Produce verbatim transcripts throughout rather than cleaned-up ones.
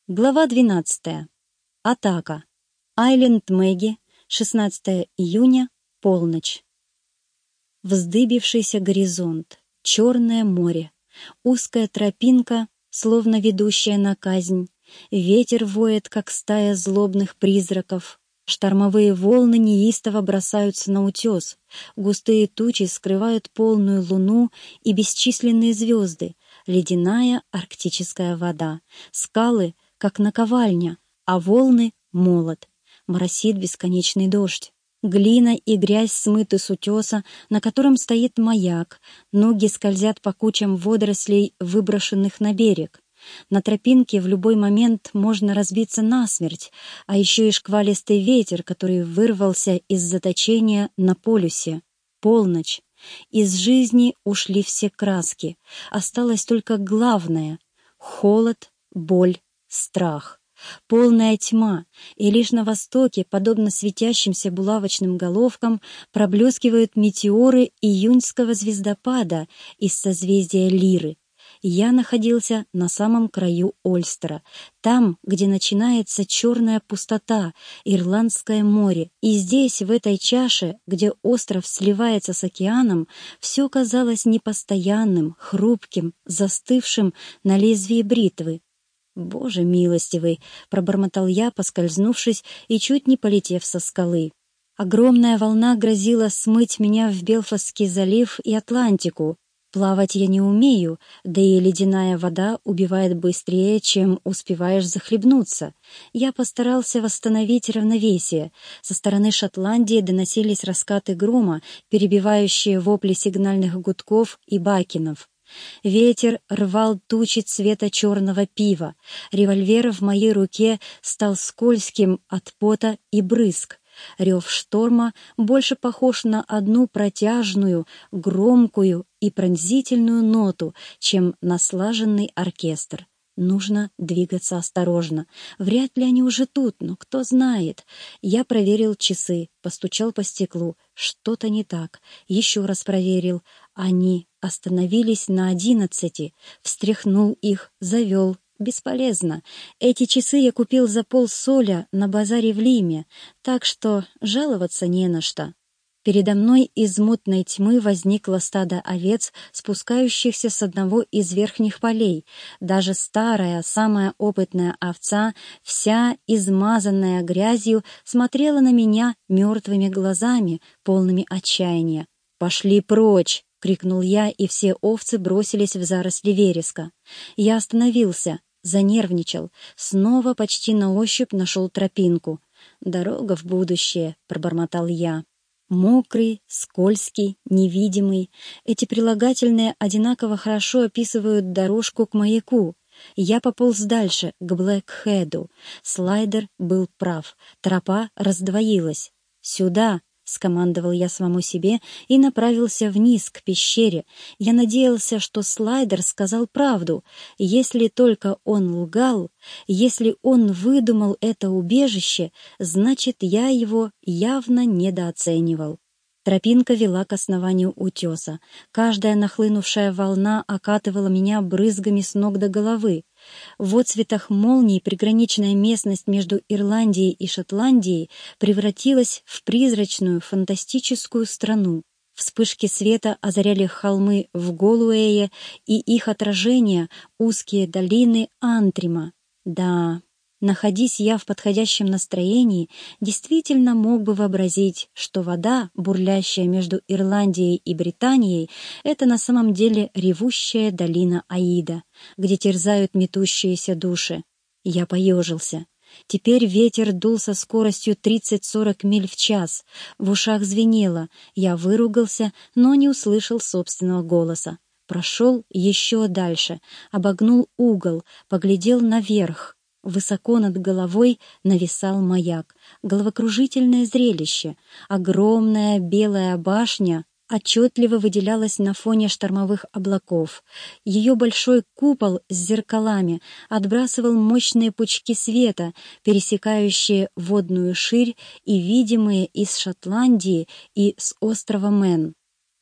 Глава двенадцатая. Атака. Айленд Мэгги, шестнадцатое июня, полночь. Вздыбившийся горизонт, черное море, узкая тропинка, словно ведущая на казнь, ветер воет, как стая злобных призраков, штормовые волны неистово бросаются на утес, густые тучи скрывают полную луну и бесчисленные звезды, ледяная арктическая вода, скалы — как наковальня, а волны — молот. Моросит бесконечный дождь. Глина и грязь смыты с утеса, на котором стоит маяк, ноги скользят по кучам водорослей, выброшенных на берег. На тропинке в любой момент можно разбиться насмерть, а еще и шквалистый ветер, который вырвался из заточения на полюсе. Полночь. Из жизни ушли все краски. Осталось только главное — холод, боль, страх. Полная тьма, и лишь на востоке, подобно светящимся булавочным головкам, проблескивают метеоры июньского звездопада из созвездия Лиры. Я находился на самом краю Ольстера, там, где начинается черная пустота, Ирландское море, и здесь, в этой чаше, где остров сливается с океаном, все казалось непостоянным, хрупким, застывшим на лезвии бритвы. «Боже милостивый!» — пробормотал я, поскользнувшись и чуть не полетев со скалы. Огромная волна грозила смыть меня в Белфастский залив и Атлантику. Плавать я не умею, да и ледяная вода убивает быстрее, чем успеваешь захлебнуться. Я постарался восстановить равновесие. Со стороны Шотландии доносились раскаты грома, перебивающие вопли сигнальных гудков и бакенов. Ветер рвал тучи цвета черного пива. Револьвер в моей руке стал скользким от пота и брызг. Рев шторма больше похож на одну протяжную, громкую и пронзительную ноту, чем на слаженный оркестр. Нужно двигаться осторожно. Вряд ли они уже тут, но кто знает. Я проверил часы, постучал по стеклу. Что-то не так. Еще раз проверил. Они остановились на одиннадцати. Встряхнул их, завел. Бесполезно. Эти часы я купил за полсоля на базаре в Лиме, так что жаловаться не на что. Передо мной из мутной тьмы возникло стадо овец, спускающихся с одного из верхних полей. Даже старая, самая опытная овца, вся измазанная грязью, смотрела на меня мертвыми глазами, полными отчаяния. «Пошли прочь!» — крикнул я, и все овцы бросились в заросли вереска. Я остановился, занервничал, снова почти на ощупь нашел тропинку. «Дорога в будущее», — пробормотал я. Мокрый, скользкий, невидимый. Эти прилагательные одинаково хорошо описывают дорожку к маяку. Я пополз дальше, к Блэкхеду. Слайдер был прав. Тропа раздвоилась. «Сюда!» — скомандовал я самому себе и направился вниз, к пещере. Я надеялся, что Слайдер сказал правду. Если только он лгал, если он выдумал это убежище, значит, я его явно недооценивал. Тропинка вела к основанию утеса. Каждая нахлынувшая волна окатывала меня брызгами с ног до головы. В отцветах молний приграничная местность между Ирландией и Шотландией превратилась в призрачную фантастическую страну. Вспышки света озаряли холмы в Голуэе и их отражения — узкие долины Антрима. Да, находись я в подходящем настроении, действительно мог бы вообразить, что вода, бурлящая между Ирландией и Британией, это на самом деле ревущая долина Аида, где терзают метущиеся души. Я поежился. Теперь ветер дул со скоростью тридцать-сорок миль в час. В ушах звенело. Я выругался, но не услышал собственного голоса. Прошел еще дальше, обогнул угол, поглядел наверх. Высоко над головой нависал маяк. Головокружительное зрелище. Огромная белая башня отчетливо выделялась на фоне штормовых облаков. Ее большой купол с зеркалами отбрасывал мощные пучки света, пересекающие водную ширь и видимые из Шотландии и с острова Мэн.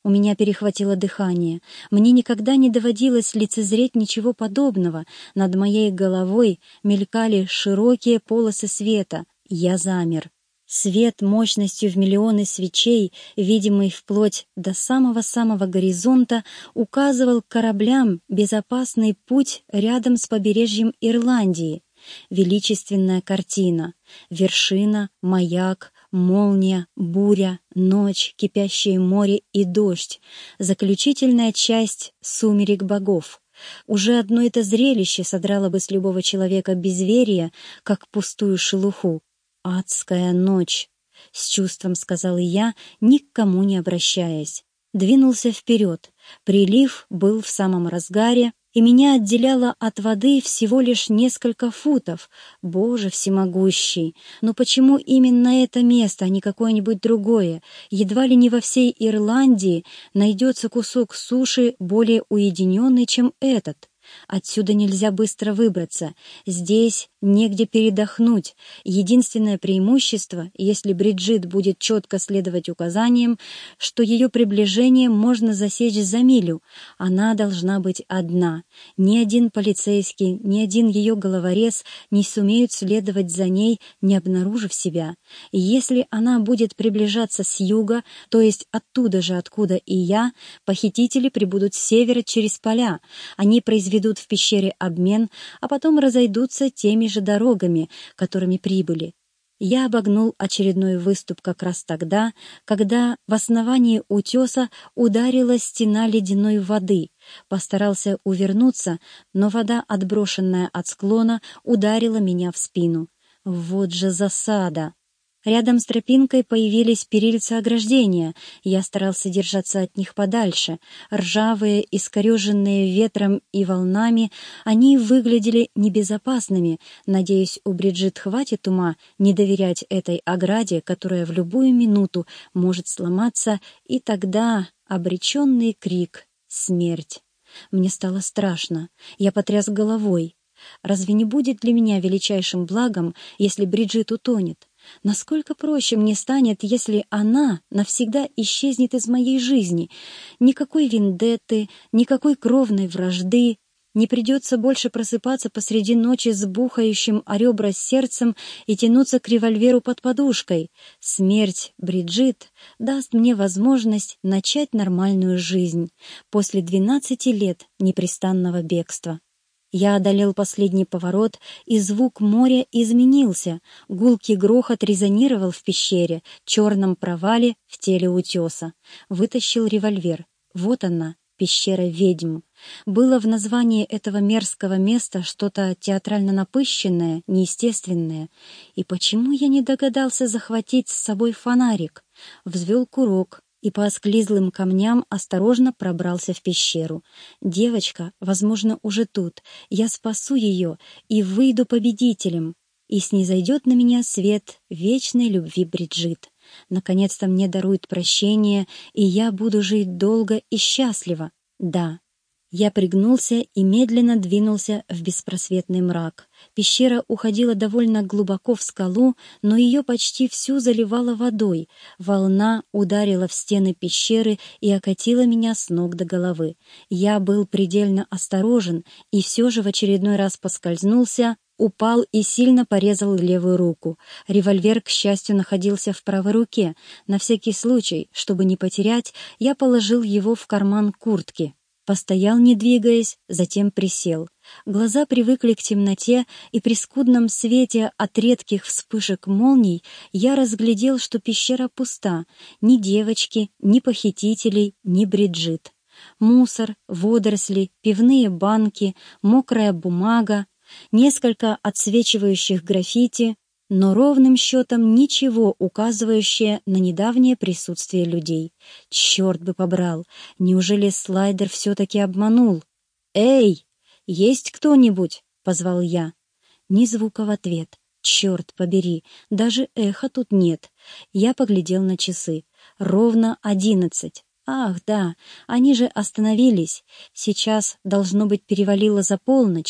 У меня перехватило дыхание. Мне никогда не доводилось лицезреть ничего подобного. Над моей головой мелькали широкие полосы света. Я замер. Свет мощностью в миллионы свечей, видимый вплоть до самого-самого горизонта, указывал кораблям безопасный путь рядом с побережьем Ирландии. Величественная картина. Вершина, маяк, молния, буря, ночь, кипящее море и дождь. Заключительная часть «Сумерек богов». Уже одно это зрелище содрало бы с любого человека безверие, как пустую шелуху. «Адская ночь», — с чувством сказала я, ни к кому не обращаясь. Двинулся вперед. Прилив был в самом разгаре, и меня отделяло от воды всего лишь несколько футов. Боже всемогущий! Но почему именно это место, а не какое-нибудь другое? Едва ли не во всей Ирландии найдется кусок суши более уединенный, чем этот. Отсюда нельзя быстро выбраться. Здесь негде передохнуть. Единственное преимущество, если Бриджит будет четко следовать указаниям, что ее приближение можно засечь за милю. Она должна быть одна. Ни один полицейский, ни один ее головорез не сумеют следовать за ней, не обнаружив себя. И если она будет приближаться с юга, то есть оттуда же, откуда и я, похитители прибудут с севера через поля. Они произведут ведут в пещере обмен, а потом разойдутся теми же дорогами, которыми прибыли. Я обогнул очередной выступ как раз тогда, когда в основании утеса ударила стена ледяной воды. Постарался увернуться, но вода, отброшенная от склона, ударила меня в спину. Вот же засада! Рядом с тропинкой появились перильца ограждения. Я старался держаться от них подальше. Ржавые, искореженные ветром и волнами, они выглядели небезопасными. Надеюсь, у Бриджит хватит ума не доверять этой ограде, которая в любую минуту может сломаться, и тогда обреченный крик — смерть. Мне стало страшно. Я потряс головой. Разве не будет для меня величайшим благом, если Бриджит утонет? Насколько проще мне станет, если она навсегда исчезнет из моей жизни? Никакой вендетты, никакой кровной вражды. Не придется больше просыпаться посреди ночи с бухающим о ребра сердцем и тянуться к револьверу под подушкой. Смерть Бриджит даст мне возможность начать нормальную жизнь после двенадцати лет непрестанного бегства. Я одолел последний поворот, и звук моря изменился. Гулкий грохот резонировал в пещере, черном провале в теле утеса. Вытащил револьвер. Вот она, пещера ведьм. Было в названии этого мерзкого места что-то театрально напыщенное, неестественное. И почему я не догадался захватить с собой фонарик? Взвел курок и по осклизлым камням осторожно пробрался в пещеру. Девочка, возможно, уже тут. Я спасу ее и выйду победителем. И снизойдет на меня свет вечной любви Бриджит. Наконец-то мне даруют прощение, и я буду жить долго и счастливо. Да. Я пригнулся и медленно двинулся в беспросветный мрак. Пещера уходила довольно глубоко в скалу, но ее почти всю заливала водой. Волна ударила в стены пещеры и окатила меня с ног до головы. Я был предельно осторожен и все же в очередной раз поскользнулся, упал и сильно порезал левую руку. Револьвер, к счастью, находился в правой руке. На всякий случай, чтобы не потерять, я положил его в карман куртки. Постоял, не двигаясь, затем присел. Глаза привыкли к темноте, и при скудном свете от редких вспышек молний я разглядел, что пещера пуста. Ни девочки, ни похитителей, ни Бриджит. Мусор, водоросли, пивные банки, мокрая бумага, несколько отсвечивающих граффити, но ровным счетом ничего, указывающее на недавнее присутствие людей. Черт бы побрал! Неужели Слайдер все-таки обманул? «Эй! Есть кто-нибудь?» — позвал я. Ни звука в ответ. Черт побери! Даже эха тут нет. Я поглядел на часы. Ровно одиннадцать. Ах, да, они же остановились. Сейчас, должно быть, перевалило за полночь.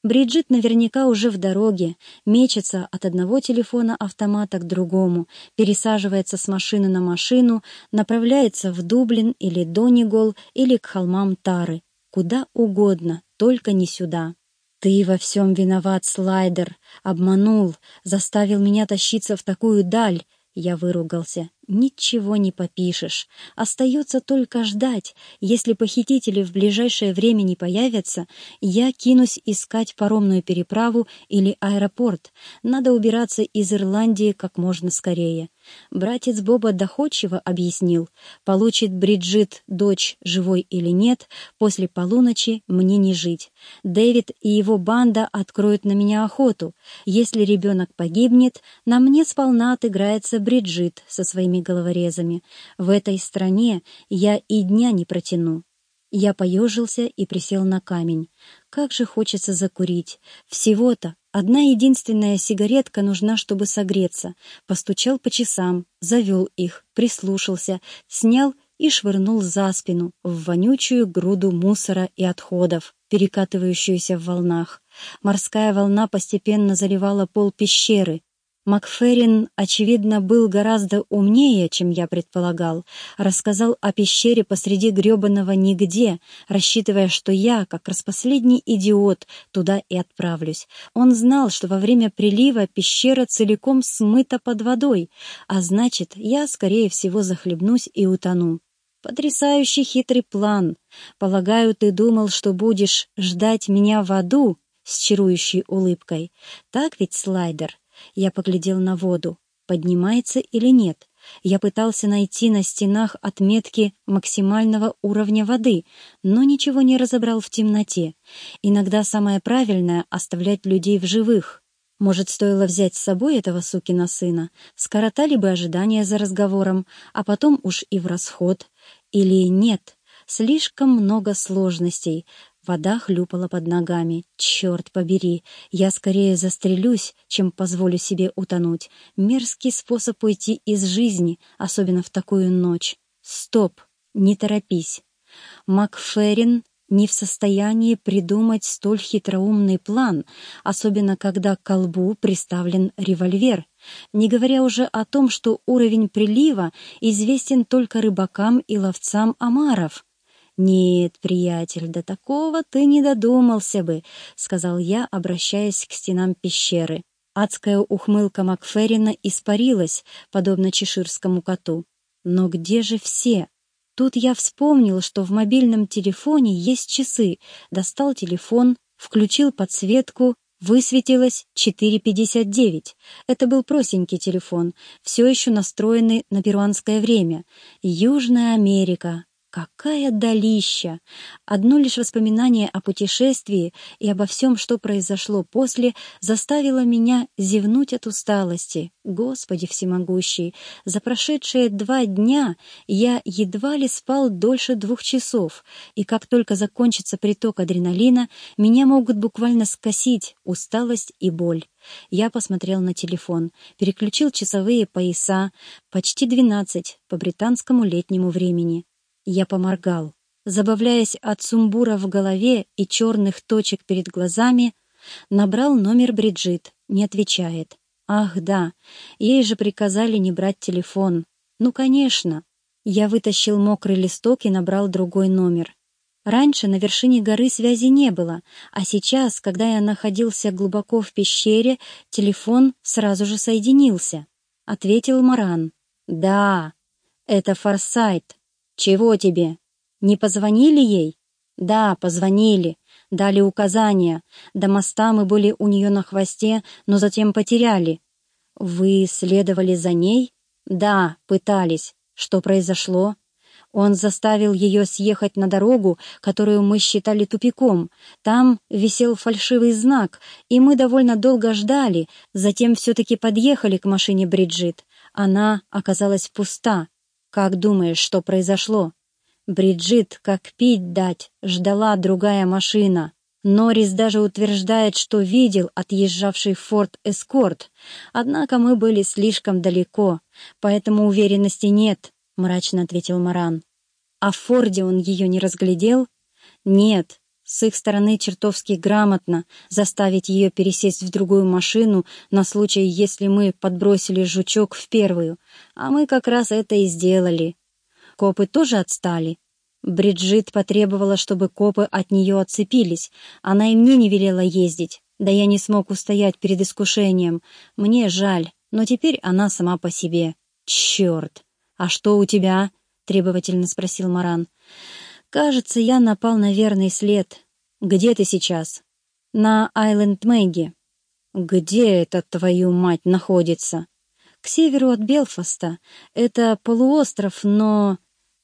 Бриджит наверняка уже в дороге, мечется от одного телефона-автомата к другому, пересаживается с машины на машину, направляется в Дублин или Донегол или к холмам Тары. Куда угодно, только не сюда. «Ты во всем виноват, Слайдер, обманул, заставил меня тащиться в такую даль», — я выругался. «Ничего не попишешь. Остается только ждать. Если похитители в ближайшее время не появятся, я кинусь искать паромную переправу или аэропорт. Надо убираться из Ирландии как можно скорее». Братец Боба доходчиво объяснил: получит Бриджит дочь живой или нет, после полуночи мне не жить. Дэвид и его банда откроют на меня охоту. Если ребенок погибнет, на мне сполна отыграется Бриджит со своими головорезами. В этой стране я и дня не протяну. Я поежился и присел на камень. Как же хочется закурить. Всего-то одна единственная сигаретка нужна, чтобы согреться. Постучал по часам, завел их, прислушался, снял и швырнул за спину в вонючую груду мусора и отходов, перекатывающуюся в волнах. Морская волна постепенно заливала пол пещеры. Макферрин, очевидно, был гораздо умнее, чем я предполагал. Рассказал о пещере посреди гребаного нигде, рассчитывая, что я, как распоследний идиот, туда и отправлюсь. Он знал, что во время прилива пещера целиком смыта под водой, а значит, я, скорее всего, захлебнусь и утону. Потрясающий хитрый план. Полагаю, ты думал, что будешь ждать меня в аду с чарующей улыбкой. Так ведь, Слайдер? Я поглядел на воду. Поднимается или нет? Я пытался найти на стенах отметки максимального уровня воды, но ничего не разобрал в темноте. Иногда самое правильное — оставлять людей в живых. Может, стоило взять с собой этого сукина сына? Скоротали бы ожидания за разговором, а потом уж и в расход. Или нет? Слишком много сложностей. Вода хлюпала под ногами. Черт побери, я скорее застрелюсь, чем позволю себе утонуть. Мерзкий способ уйти из жизни, особенно в такую ночь. Стоп, не торопись. Макферрин не в состоянии придумать столь хитроумный план, особенно когда к колбу приставлен револьвер, не говоря уже о том, что уровень прилива известен только рыбакам и ловцам омаров. «Нет, приятель, до такого ты не додумался бы», — сказал я, обращаясь к стенам пещеры. Адская ухмылка Макферрина испарилась, подобно чеширскому коту. «Но где же все?» Тут я вспомнил, что в мобильном телефоне есть часы, достал телефон, включил подсветку, высветилось четыре пятьдесят девять. Это был простенький телефон, все еще настроенный на перуанское время. Южная Америка. Какая далища! Одно лишь воспоминание о путешествии и обо всем, что произошло после, заставило меня зевнуть от усталости. Господи всемогущий! За прошедшие два дня я едва ли спал дольше двух часов, и как только закончится приток адреналина, меня могут буквально скосить усталость и боль. Я посмотрел на телефон, переключил часовые пояса. Почти двенадцать по британскому летнему времени. Я поморгал. Забавляясь от сумбура в голове и черных точек перед глазами, набрал номер Бриджит. Не отвечает. Ах, да, ей же приказали не брать телефон. Ну, конечно. Я вытащил мокрый листок и набрал другой номер. Раньше на вершине горы связи не было, а сейчас, когда я находился глубоко в пещере, телефон сразу же соединился. Ответил Маран. «Да, это Форсайт. Чего тебе? Не позвонили ей?» «Да, позвонили. Дали указания. До моста мы были у нее на хвосте, но затем потеряли». «Вы следовали за ней?» «Да, пытались. Что произошло?» «Он заставил ее съехать на дорогу, которую мы считали тупиком. Там висел фальшивый знак, и мы довольно долго ждали, затем все-таки подъехали к машине Бриджит. Она оказалась пуста. Как думаешь, что произошло?» «Бриджит, как пить дать, ждала другая машина. Норрис даже утверждает, что видел отъезжавший Форд Эскорт. Однако мы были слишком далеко, поэтому уверенности нет», — мрачно ответил Маран. «А в Форде он ее не разглядел?» «Нет, С их стороны чертовски грамотно заставить ее пересесть в другую машину на случай, если мы подбросили жучок в первую, а мы как раз это и сделали. Копы тоже отстали. Бриджит потребовала, чтобы копы от нее отцепились. Она и мне не велела ездить. Да я не смог устоять перед искушением. Мне жаль, но теперь она сама по себе. Черт! А что у тебя? Требовательно спросил Маран. Кажется, я напал на верный след. Где ты сейчас? На Айленд Мэгги. Где это, твою мать, находится? К северу от Белфаста. Это полуостров, но...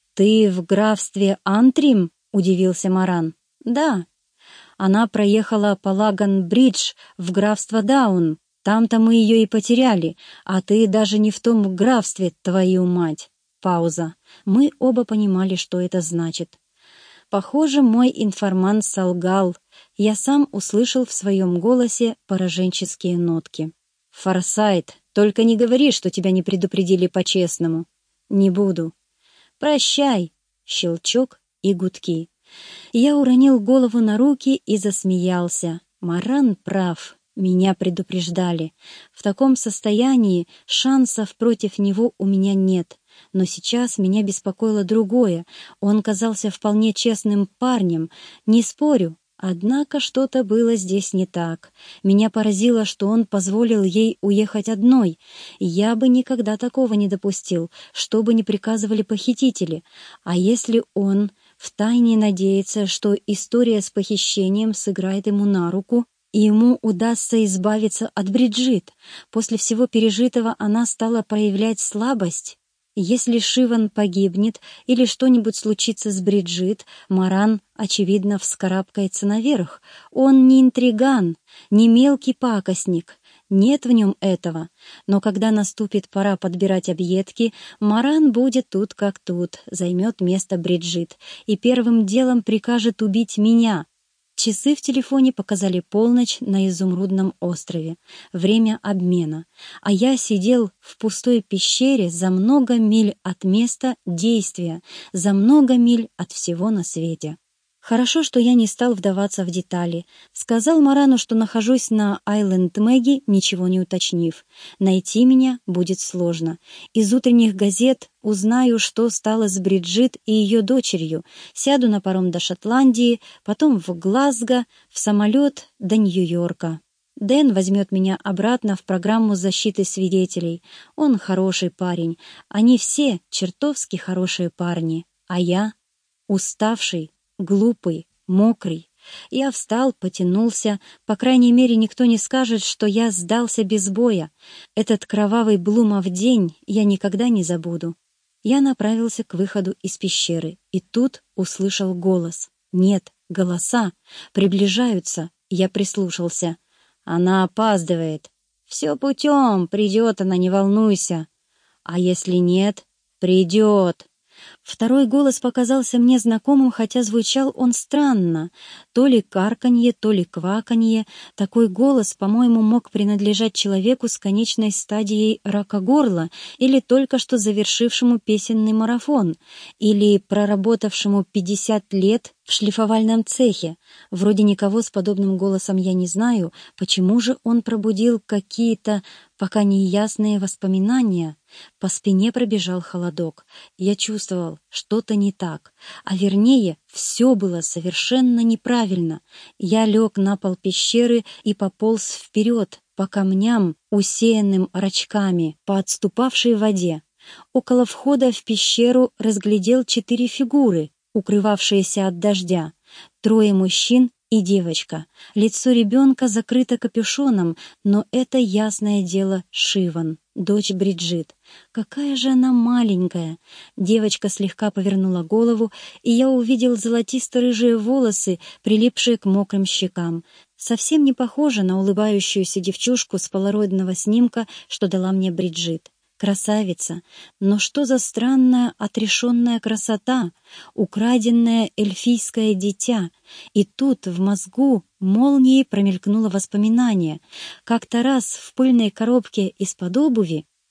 Ты в графстве Антрим? Удивился Маран. Да. Она проехала по Лаган-Бридж в графство Даун. Там-то мы ее и потеряли, а ты даже не в том графстве, твою мать. Пауза. Мы оба понимали, что это значит. Похоже, мой информант солгал. Я сам услышал в своем голосе пораженческие нотки. «Форсайт, только не говори, что тебя не предупредили по-честному». «Не буду». «Прощай!» — щелчок и гудки. Я уронил голову на руки и засмеялся. Маран прав. Меня предупреждали. В таком состоянии шансов против него у меня нет. Но сейчас меня беспокоило другое. Он казался вполне честным парнем, не спорю. Однако что-то было здесь не так. Меня поразило, что он позволил ей уехать одной. Я бы никогда такого не допустил, что бы ни приказывали похитители. А если он втайне надеется, что история с похищением сыграет ему на руку, и ему удастся избавиться от Бриджит? После всего пережитого она стала проявлять слабость. Если Шиван погибнет или что-нибудь случится с Бриджит, Маран, очевидно, вскарабкается наверх. Он не интриган, не мелкий пакостник. Нет в нем этого. Но когда наступит пора подбирать объедки, Маран будет тут как тут, займет место Бриджит и первым делом прикажет убить меня. Часы в телефоне показали полночь на Изумрудном острове. Время обмена. А я сидел в пустой пещере за много миль от места действия, за много миль от всего на свете. Хорошо, что я не стал вдаваться в детали. Сказал Марану, что нахожусь на Айленд Мэгги, ничего не уточнив. Найти меня будет сложно. Из утренних газет узнаю, что стало с Бриджит и ее дочерью. Сяду на паром до Шотландии, потом в Глазго, в самолет до Нью-Йорка. Дэн возьмет меня обратно в программу защиты свидетелей. Он хороший парень. Они все чертовски хорошие парни. А я уставший, глупый, мокрый. Я встал, потянулся. По крайней мере, никто не скажет, что я сдался без боя. Этот кровавый Блумов день я никогда не забуду. Я направился к выходу из пещеры, и тут услышал голос. Нет, голоса. Приближаются. Я прислушался. Она опаздывает. Все путем, придет она, не волнуйся. А если нет? Придет. Второй голос показался мне знакомым, хотя звучал он странно. То ли карканье, то ли кваканье. Такой голос, по-моему, мог принадлежать человеку с конечной стадией рака горла или только что завершившему песенный марафон, или проработавшему пятьдесят лет в шлифовальном цехе. Вроде никого с подобным голосом я не знаю. Почему же он пробудил какие-то пока неясные воспоминания? По спине пробежал холодок. Я чувствовал, что-то не так. А вернее, все было совершенно неправильно. Я лег на пол пещеры и пополз вперед по камням, усеянным рачками, по отступавшей воде. Около входа в пещеру разглядел четыре фигуры, укрывавшиеся от дождя. Трое мужчин и девочка. Лицо ребенка закрыто капюшоном, но это, ясное дело, Шиван, дочь Бриджит. Какая же она маленькая! Девочка слегка повернула голову, и я увидел золотисто-рыжие волосы, прилипшие к мокрым щекам. Совсем не похожа на улыбающуюся девчушку с полароидного снимка, что дала мне Бриджит. Красавица, но что за странная отрешенная красота, украденное эльфийское дитя. И тут в мозгу молнией промелькнуло воспоминание. Как-то раз в пыльной коробке из-под обуви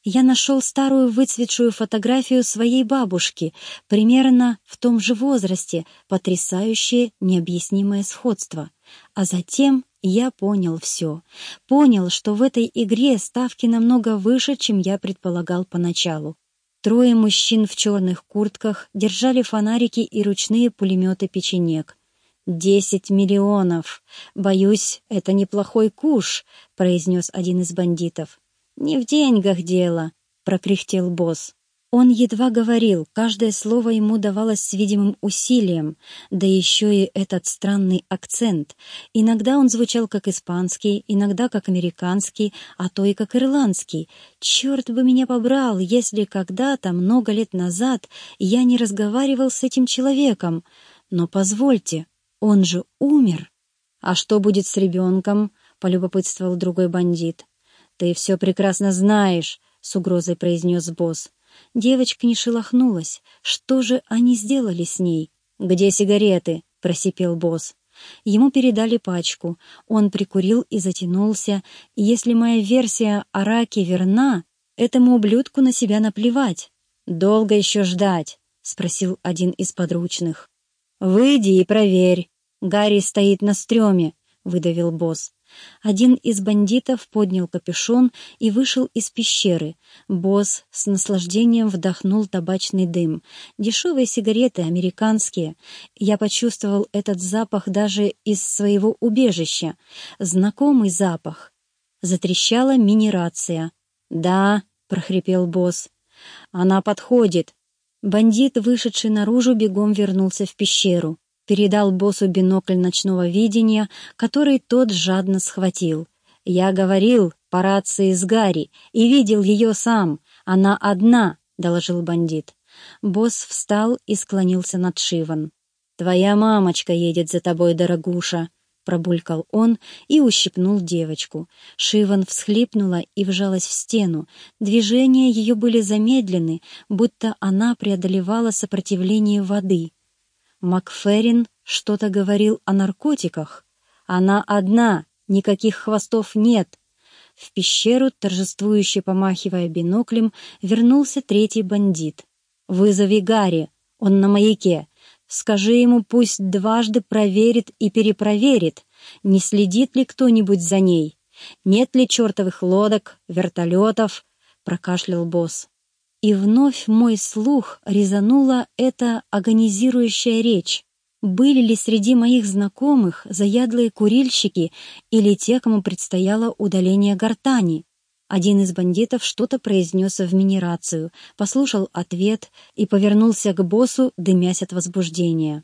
Я нашел старую выцветшую фотографию своей бабушки, примерно в том же возрасте, потрясающее необъяснимое сходство. А затем я понял все. Понял, что в этой игре ставки намного выше, чем я предполагал поначалу. Трое мужчин в черных куртках держали фонарики и ручные пулеметы печенек. «Десять миллионов! Боюсь, это неплохой куш», — произнес один из бандитов. «Не в деньгах дело», — прокряхтел босс. Он едва говорил, каждое слово ему давалось с видимым усилием, да еще и этот странный акцент. Иногда он звучал как испанский, иногда как американский, а то и как ирландский. Черт бы меня побрал, если когда-то, много лет назад, я не разговаривал с этим человеком. Но позвольте, он же умер. «А что будет с ребенком?» — полюбопытствовал другой бандит. «Ты все прекрасно знаешь», — с угрозой произнес босс. Девочка не шелохнулась. Что же они сделали с ней? «Где сигареты?» — просипел босс. Ему передали пачку. Он прикурил и затянулся. И если моя версия о раке верна, этому ублюдку на себя наплевать. «Долго еще ждать?» — спросил один из подручных. «Выйди и проверь. Гарри стоит на стреме», — выдавил босс. Один из бандитов поднял капюшон и вышел из пещеры. Босс с наслаждением вдохнул табачный дым. Дешевые сигареты, американские. Я почувствовал этот запах даже из своего убежища. Знакомый запах. Затрещала мини-рация. «Да», — прохрипел босс. «Она подходит». Бандит, вышедший наружу, бегом вернулся в пещеру. Передал боссу бинокль ночного видения, который тот жадно схватил. «Я говорил по рации с Гарри и видел ее сам. Она одна», — доложил бандит. Босс встал и склонился над Шиван. «Твоя мамочка едет за тобой, дорогуша», — пробулькал он и ущипнул девочку. Шиван всхлипнула и вжалась в стену. Движения ее были замедлены, будто она преодолевала сопротивление воды. Макферрин что-то говорил о наркотиках. «Она одна, никаких хвостов нет». В пещеру, торжествующе помахивая биноклем, вернулся третий бандит. «Вызови Гарри, он на маяке. Скажи ему, пусть дважды проверит и перепроверит, не следит ли кто-нибудь за ней, нет ли чертовых лодок, вертолетов», — прокашлял босс. И вновь мой слух резанула эта агонизирующая речь. Были ли среди моих знакомых заядлые курильщики или те, кому предстояло удаление гортани? Один из бандитов что-то произнес в мини-рацию, послушал ответ и повернулся к боссу, дымясь от возбуждения.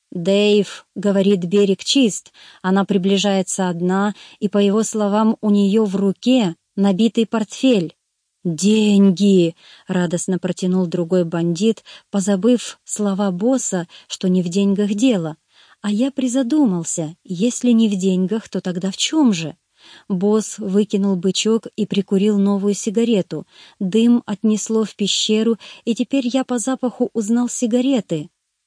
«Дэйв, — говорит, — берег чист, она приближается одна, и, по его словам, у нее в руке набитый портфель». «Деньги!» — радостно протянул другой бандит, позабыв слова босса, что не в деньгах дело. А я призадумался, если не в деньгах, то тогда в чем же? Босс выкинул бычок и прикурил новую сигарету. Дым отнесло в пещеру, и теперь я по запаху узнал сигареты.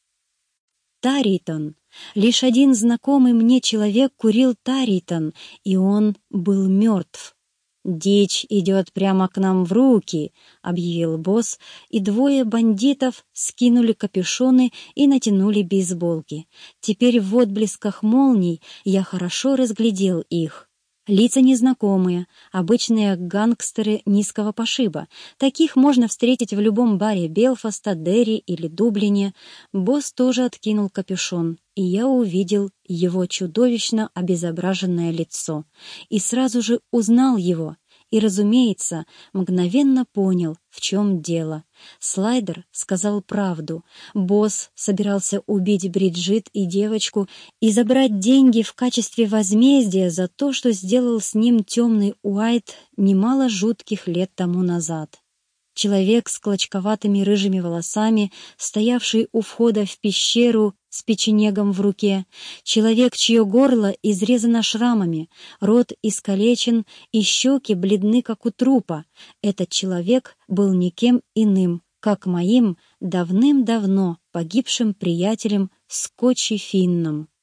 Таритон. Лишь один знакомый мне человек курил таритон, и он был мертв. «Дичь идет прямо к нам в руки», — объявил босс, и двое бандитов скинули капюшоны и натянули бейсболки. Теперь в отблесках молний я хорошо разглядел их. Лица незнакомые, обычные гангстеры низкого пошиба. Таких можно встретить в любом баре Белфаста, Дерри или Дублине. Босс тоже откинул капюшон, и я увидел его чудовищно обезображенное лицо. И сразу же узнал его. И, разумеется, мгновенно понял, в чем дело. Слайдер сказал правду. Босс собирался убить Бриджит и девочку и забрать деньги в качестве возмездия за то, что сделал с ним темный Уайт немало жутких лет тому назад. Человек с клочковатыми рыжими волосами, стоявший у входа в пещеру с печенегом в руке, человек, чье горло изрезано шрамами, рот искалечен и щеки бледны, как у трупа. Этот человек был никем иным, как моим давным-давно погибшим приятелем Скотчи Финном.